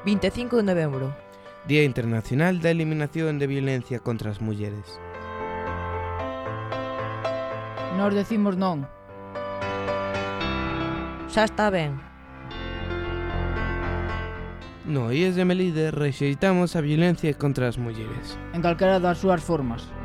25 de novembro. Día Internacional da Eliminación de Violencia contra as Mulleres. Nós decimos non. Xa está ben. No IES de Melide rexeitamos a violencia contra as mulleres. En calquera das súas formas.